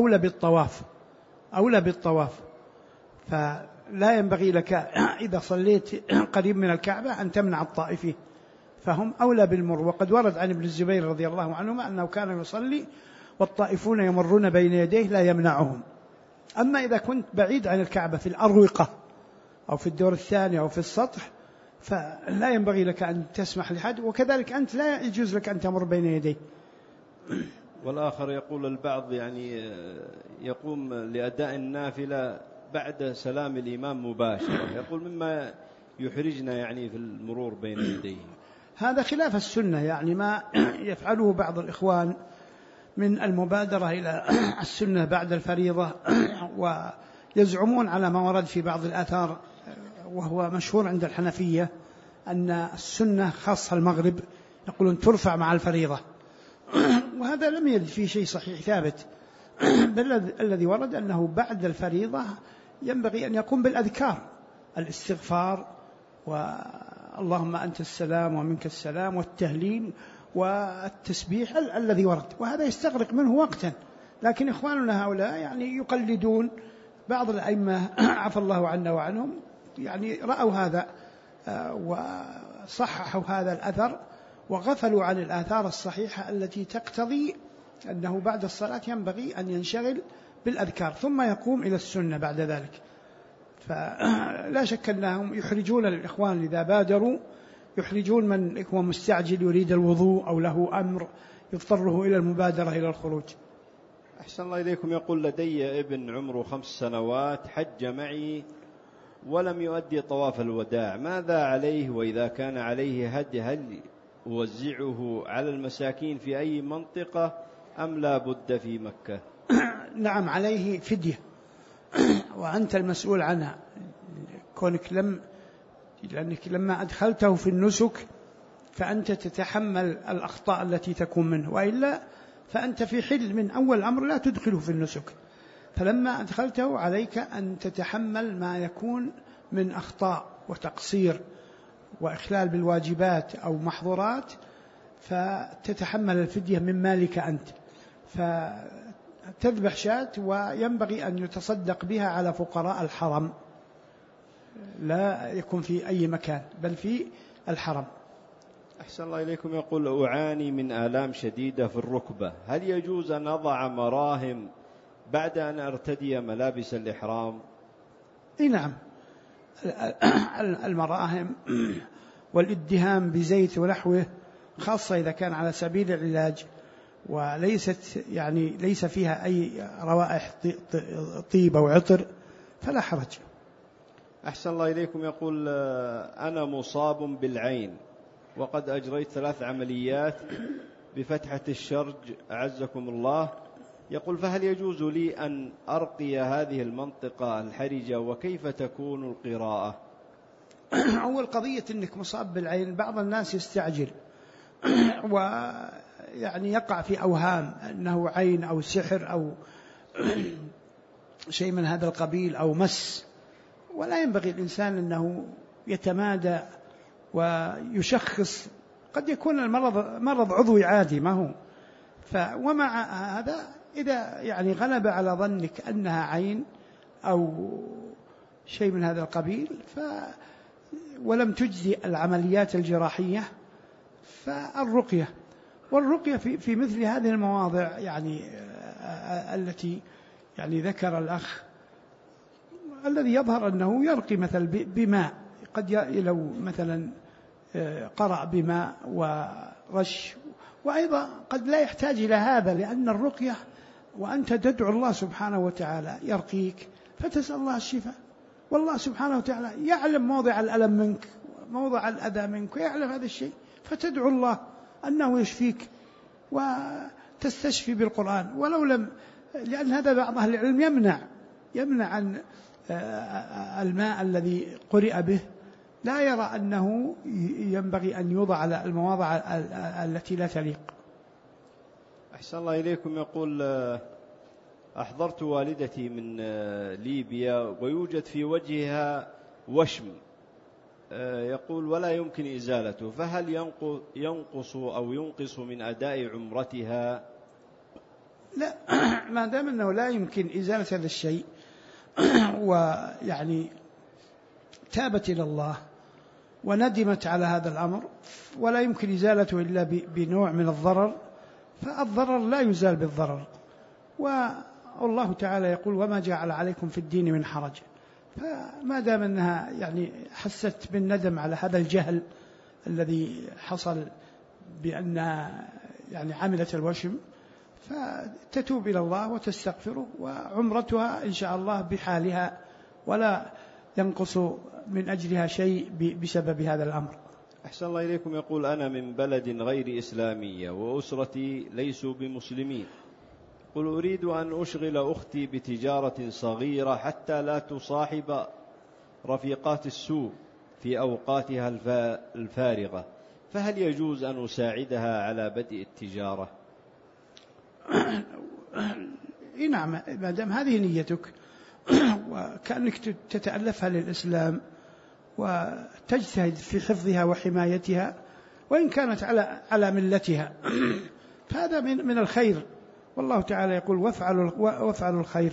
أولى بالطواف، فلا ينبغي لك إذا صليت قريب من الكعبة أن تمنع الطائفين، فهم أولى بالمر. وقد ورد عن ابن الزبير رضي الله عنهما أنه كان يصلي والطائفون يمرون بين يديه لا يمنعهم. أما إذا كنت بعيد عن الكعبة في الأروقة أو في الدور الثاني أو في السطح فلا ينبغي لك أن تسمح لحد، وكذلك أنت لا يجوز لك أن تمر بين يديه.
والآخر يقول البعض يقوم لأداء النافلة بعد سلام الإمام مباشرة، يقول مما يحرجنا في المرور بين يديه.
هذا خلاف السنة، ما يفعله بعض الإخوان من المبادرة إلى السنة بعد الفريضة، ويزعمون على ما ورد في بعض الآثار وهو مشهور عند الحنفية أن السنة خاصة المغرب، يقولون ترفع مع الفريضة، وهذا لم يرد فيه شيء صحيح ثابت، بل الذي ورد أنه بعد الفريضة ينبغي أن يقوم بالأذكار، الاستغفار واللهم أنت السلام ومنك السلام والتهليل والتسبيح الذي ورد، وهذا يستغرق منه وقتا. لكن إخواننا هؤلاء يقلدون بعض الأئمة عفى الله عنا وعنهم، رأوا هذا وصححوا هذا الأثر وغفلوا عن الآثار الصحيحة التي تقتضي أنه بعد الصلاة ينبغي أن ينشغل بالأذكار ثم يقوم إلى السنة بعد ذلك. فلا شك أنهم يحرجون الإخوان إذا بادروا، يحرجون من هو مستعجل يريد الوضوء أو له أمر يضطره إلى المبادرة إلى الخروج.
أحسن الله إليكم. يقول لدي ابن عمره 5 سنوات حج معي ولم يؤدي طواف الوداع، ماذا عليه؟ وإذا كان عليه هدي هل أوزعه على المساكين في أي منطقة أم لا بد في مكة؟
نعم عليه فدية وأنت المسؤول عنها، كونك لأنك لما أدخلته في النسك فأنت تتحمل الأخطاء التي تكون منه، وإلا فأنت في حل من أول أمر لا تدخله في النسك، فلما أدخلته عليك أن تتحمل ما يكون من أخطاء وتقصير وإخلال بالواجبات أو محظورات، فتتحمل الفدية من مالك أنت، فتذبح شاة وينبغي أن يتصدق بها على فقراء الحرم، لا يكون في أي مكان بل في الحرم.
أحسن الله إليكم. يقول أعاني من آلام شديدة في الركبة، هل يجوز أن أضع مراهم بعد أن أرتدي ملابس الإحرام؟
نعم، المراهم والادهام بزيت ونحوه خاصة إذا كان على سبيل العلاج وليست ليس فيها أي روائح طيب أو عطر فلا حرج.
أحسن الله إليكم. يقول أنا مصاب بالعين وقد أجريت 3 عمليات بفتحة الشرج أعزكم الله، يقول فهل يجوز لي أن أرقي هذه المنطقة الحرجة وكيف تكون القراءة؟
أول قضية أنك مصاب بالعين، بعض الناس يستعجل يقع في أوهام أنه عين أو سحر أو شيء من هذا القبيل أو مس، ولا ينبغي الإنسان أنه يتمادى ويشخص، قد يكون المرض مرض عضوي عادي ما هو. ومع هذا إذا غلب على ظنك أنها عين أو شيء من هذا القبيل ولم تجزي العمليات الجراحية فالرقية، والرقية في مثل هذه المواضع التي ذكر الأخ الذي يظهر أنه يرقي مثلا بماء، قد لو مثلا قرأ بماء ورش، وأيضا قد لا يحتاج إلى هذا، لأن الرقية وأنت تدعو الله سبحانه وتعالى يرقيك فتسأل الله الشفاء، والله سبحانه وتعالى يعلم موضع الألم منك موضع الأذى منك ويعلم هذا الشيء، فتدعو الله أنه يشفيك وتستشفي بالقرآن، ولو لم، لأن هذا بعض أهل العلم يمنع عن الماء الذي قرئ به، لا يرى أنه ينبغي أن يوضع على المواضع التي لا تليق.
أحسن الله إليكم. يقول: أحضرت والدتي من ليبيا ويوجد في وجهها وشم، يقول ولا يمكن إزالته، فهل ينقص أو ينقص من أداء عمرتها؟
لا، ما دام أنه لا يمكن إزالة هذا الشيء ويعني تابت إلى الله وندمت على هذا الأمر، ولا يمكن إزالته إلا بنوع من الضرر، فالضرر لا يزال بالضرر. والله تعالى يقول: وما جعل عليكم في الدين من حرج. فما دام أنها يعني حست بالندم على هذا الجهل الذي حصل بأنها يعني عملت الوشم، فتتوب إلى الله وتستغفره، وعمرتها إن شاء الله بحالها، ولا ينقص من أجلها شيء بسبب هذا الأمر.
أحسن الله إليكم. يقول: أنا من بلد غير إسلامية وأسرتي ليسوا بمسلمين، قل أريد أن أشغل أختي بتجارة صغيرة حتى لا تصاحب رفيقات السوء في أوقاتها الفارغة، فهل يجوز أن أساعدها على بدء التجارة؟
نعم، ما دام هذه نيتك وكأنك تتألفها للإسلام وتجتهد في حفظها وحمايتها، وإن كانت على ملتها، فهذا من الخير. والله تعالى يقول: وافعلوا الخير،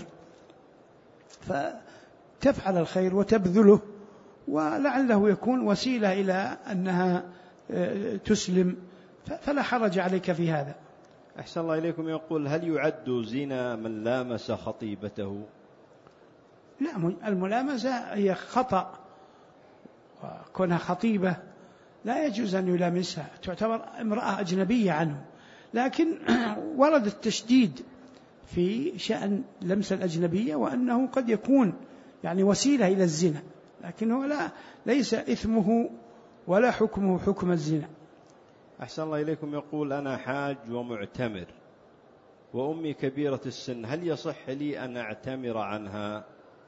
فتفعل الخير وتبذله، ولعله يكون وسيلة إلى أنها تسلم، فلا حرج عليك في هذا.
أحسن الله إليكم. يقول: هل يعد زنا من لامس خطيبته؟
لا، الملامسة هي خطأ، وكونها خطيبة لا يجوز أن يلامسها، تعتبر امرأة أجنبية عنه، لكن ورد التشديد في شأن لمس الأجنبية، وأنه قد يكون يعني وسيلة إلى الزنا، لكنه ليس إثمه ولا حكمه حكم الزنا.
أحسن الله إليكم. يقول: أنا حاج ومعتمر وأمي كبيرة السن، هل يصح لي أن أعتمر عنها؟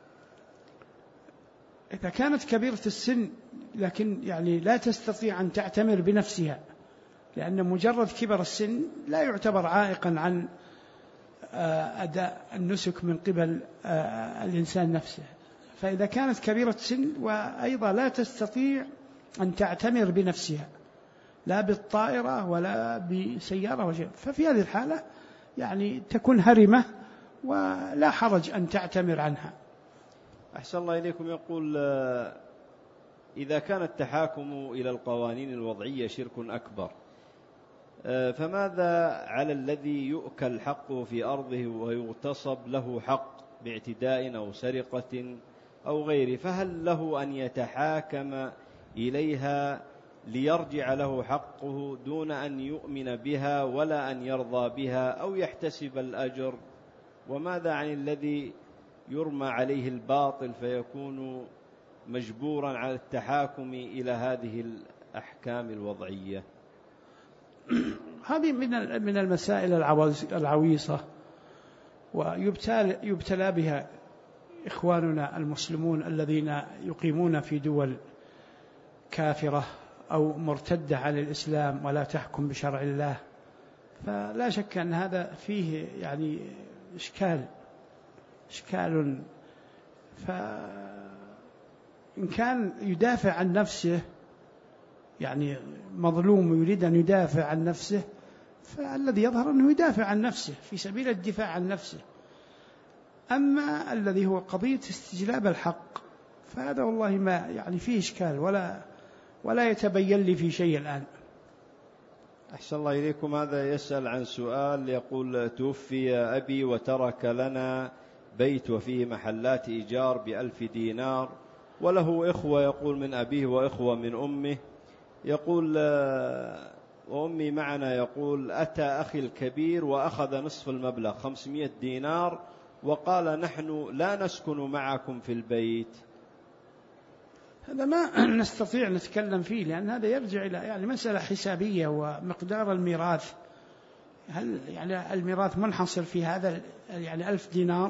إذا كانت كبيرة السن لكن يعني لا تستطيع أن تعتمر بنفسها، لأن مجرد كبر السن لا يعتبر عائقا عن أداء النسك من قبل الإنسان نفسه. فإذا كانت كبيرة السن وأيضا لا تستطيع أن تعتمر بنفسها لا بالطائرة ولا بسيارة وشيء، ففي هذه الحالة يعني تكون هرمة ولا حرج أن تعتمر عنها.
أحسن الله إليكم. يقول: إذا كان التحاكم إلى القوانين الوضعية شرك أكبر، فماذا على الذي يؤكل حقه في أرضه ويغتصب له حق باعتداء أو سرقة أو غيره، فهل له أن يتحاكم إليها ليرجع له حقه دون أن يؤمن بها ولا أن يرضى بها أو يحتسب الأجر؟ وماذا عن الذي يرمى عليه الباطل فيكون مجبورا على التحاكم إلى هذه الأحكام الوضعية؟
هذه من المسائل العويصة، ويبتلى بها إخواننا المسلمون الذين يقيمون في دول كافرة أو مرتدة عن الإسلام ولا تحكم بشرع الله. فلا شك أن هذا فيه يعني إشكال، فإن كان يدافع عن نفسه، يعني مظلوم يريد أن يدافع عن نفسه، فالذي يظهر أنه يدافع عن نفسه في سبيل الدفاع عن نفسه. أما الذي هو قضية استجلاب الحق فهذا والله ما يعني فيه إشكال ولا يتبين لي في شيء الآن.
أحسن الله إليكم. هذا يسأل عن سؤال، يقول: توفي أبي وترك لنا بيت وفيه محلات إيجار ب1000 دينار، وله إخوة يقول من أبيه وإخوة من أمه، يقول وأمي معنا، يقول: أتى أخي الكبير وأخذ نصف المبلغ 500 دينار وقال: نحن لا نسكن معكم في البيت.
هذا ما نستطيع نتكلم فيه، لأن هذا يرجع إلى يعني مسألة حسابية، ومقدار الميراث هل يعني الميراث منحصر في هذا يعني 1000 دينار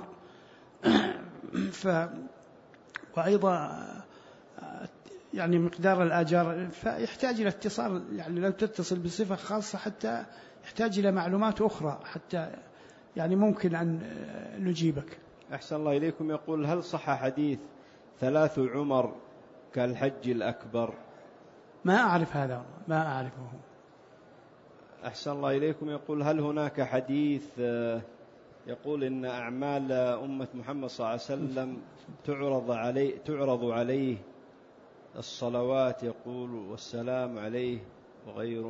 وأيضا يعني مقدار الآجار، فيحتاج إلى اتصال، يعني لو تتصل بصفة خاصة حتى يحتاج إلى معلومات أخرى حتى يعني ممكن أن نجيبك.
أحسن الله إليكم. يقول: هل صح حديث 3 عمر كالحج الأكبر؟
ما أعرف هذا، ما أعرفه.
أحسن الله إليكم. يقول: هل هناك حديث يقول إن أعمال أمة محمد صلى الله عليه وسلم تعرض عليه الصلوات، يقول، والسلام عليه وغيره؟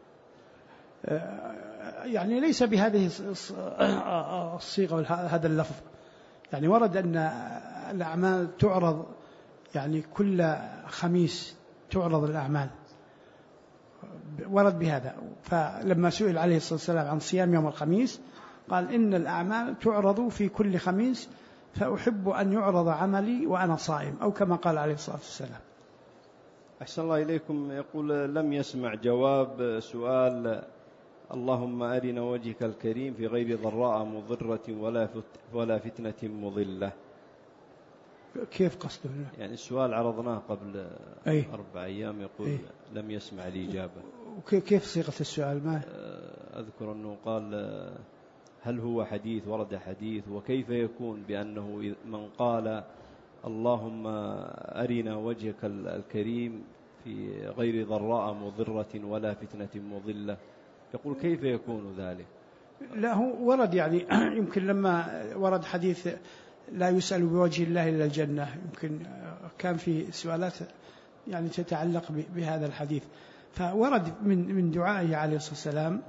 يعني ليس بهذه الصيغة وهذا اللفظ. يعني ورد أن الأعمال تعرض، يعني كل خميس تعرض الأعمال، ورد بهذا. فلما سئل عليه الصلاة والسلام عن صيام يوم الخميس قال: إن الأعمال تعرض في كل خميس، فأحب أن يعرض عملي وأنا صائم، أو كما قال عليه الصلاة والسلام.
أحسن الله إليكم. يقول: لم يسمع جواب سؤال: اللهم أرنا وجهك الكريم في غير ضراء مضرة ولا فتنة مضلة.
كيف قصده؟
يعني السؤال عرضناه قبل 4 أيام، يقول لم يسمع الإجابة.
وكيف صيغة السؤال؟ ما
أذكر أنه قال: هل هو حديث، ورد حديث، وكيف يكون بأنه من قال اللهم أرنا وجهك الكريم في غير ضراء مضرة ولا فتنة مضلة، يقول كيف يكون ذلك؟
لا، هو ورد يعني يمكن لما ورد حديث لا يسأل بوجه الله إلا الجنة، يمكن كان في سؤالات يعني تتعلق بهذا الحديث، فورد من دعائه عليه الصلاة والسلام.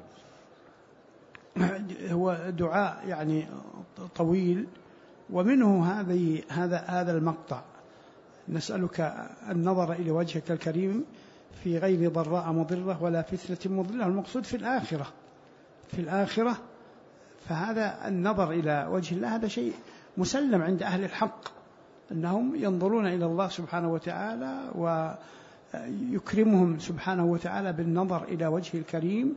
هو دعاء يعني طويل، ومنه هذا المقطع: نسألك النظر إلى وجهك الكريم في غير ضراء مضرة ولا فتنة مضلة. المقصود في الآخرة. فهذا النظر إلى وجه الله هذا شيء مسلم عند أهل الحق، أنهم ينظرون إلى الله سبحانه وتعالى، ويكرمهم سبحانه وتعالى بالنظر إلى وجه الكريم.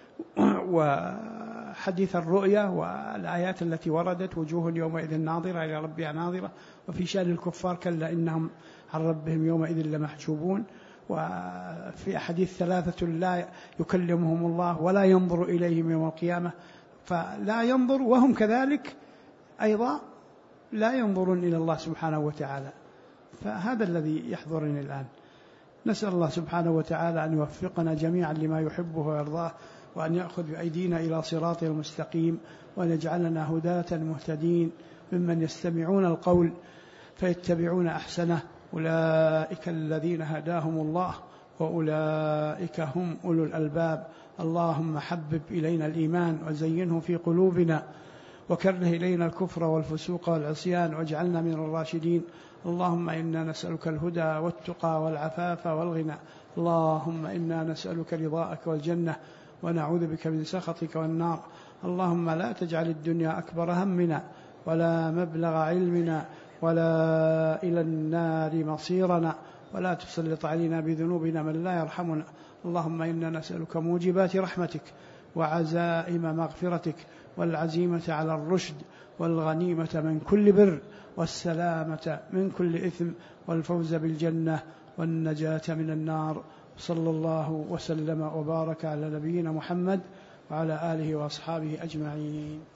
وحديث الرؤيا والآيات التي وردت: وجوه يومئذ ناظرة إلى ربها ناظرة، وفي شأن الكفار كلا إنهم عن ربهم يومئذ لمحجوبون. وفي أحاديث 3 لا يكلمهم الله ولا ينظر إليهم يوم القيامة، فلا ينظر، وهم كذلك أيضا لا ينظرون إلى الله سبحانه وتعالى. فهذا الذي يحضرني الآن. نسأل الله سبحانه وتعالى أن يوفقنا جميعا لما يحبه ويرضاه، وأن يأخذ بأيدينا إلى صراطه المستقيم، وأن يجعلنا هداة مهتدين ممن يستمعون القول فيتبعون أحسنه. أولئك الذين هداهم الله وأولئك هم أولو الألباب. اللهم حبب إلينا الإيمان وزينه في قلوبنا، وكره إلينا الكفر والفسوق والعصيان، واجعلنا من الراشدين. اللهم إنا نسألك الهدى والتقى والعفاف والغنى. اللهم إنا نسألك رضاءك والجنة، ونعوذ بك من سخطك والنار. اللهم لا تجعل الدنيا أكبر همنا ولا مبلغ علمنا ولا إلى النار مصيرنا، ولا تسلط علينا بذنوبنا من لا يرحمنا. اللهم إنا نسألك موجبات رحمتك وعزائم مغفرتك، والعزيمة على الرشد، والغنيمة من كل بر، والسلامة من كل إثم، والفوز بالجنة، والنجاة من النار. صلى الله وسلم وبارك على نبينا محمد وعلى آله وأصحابه أجمعين.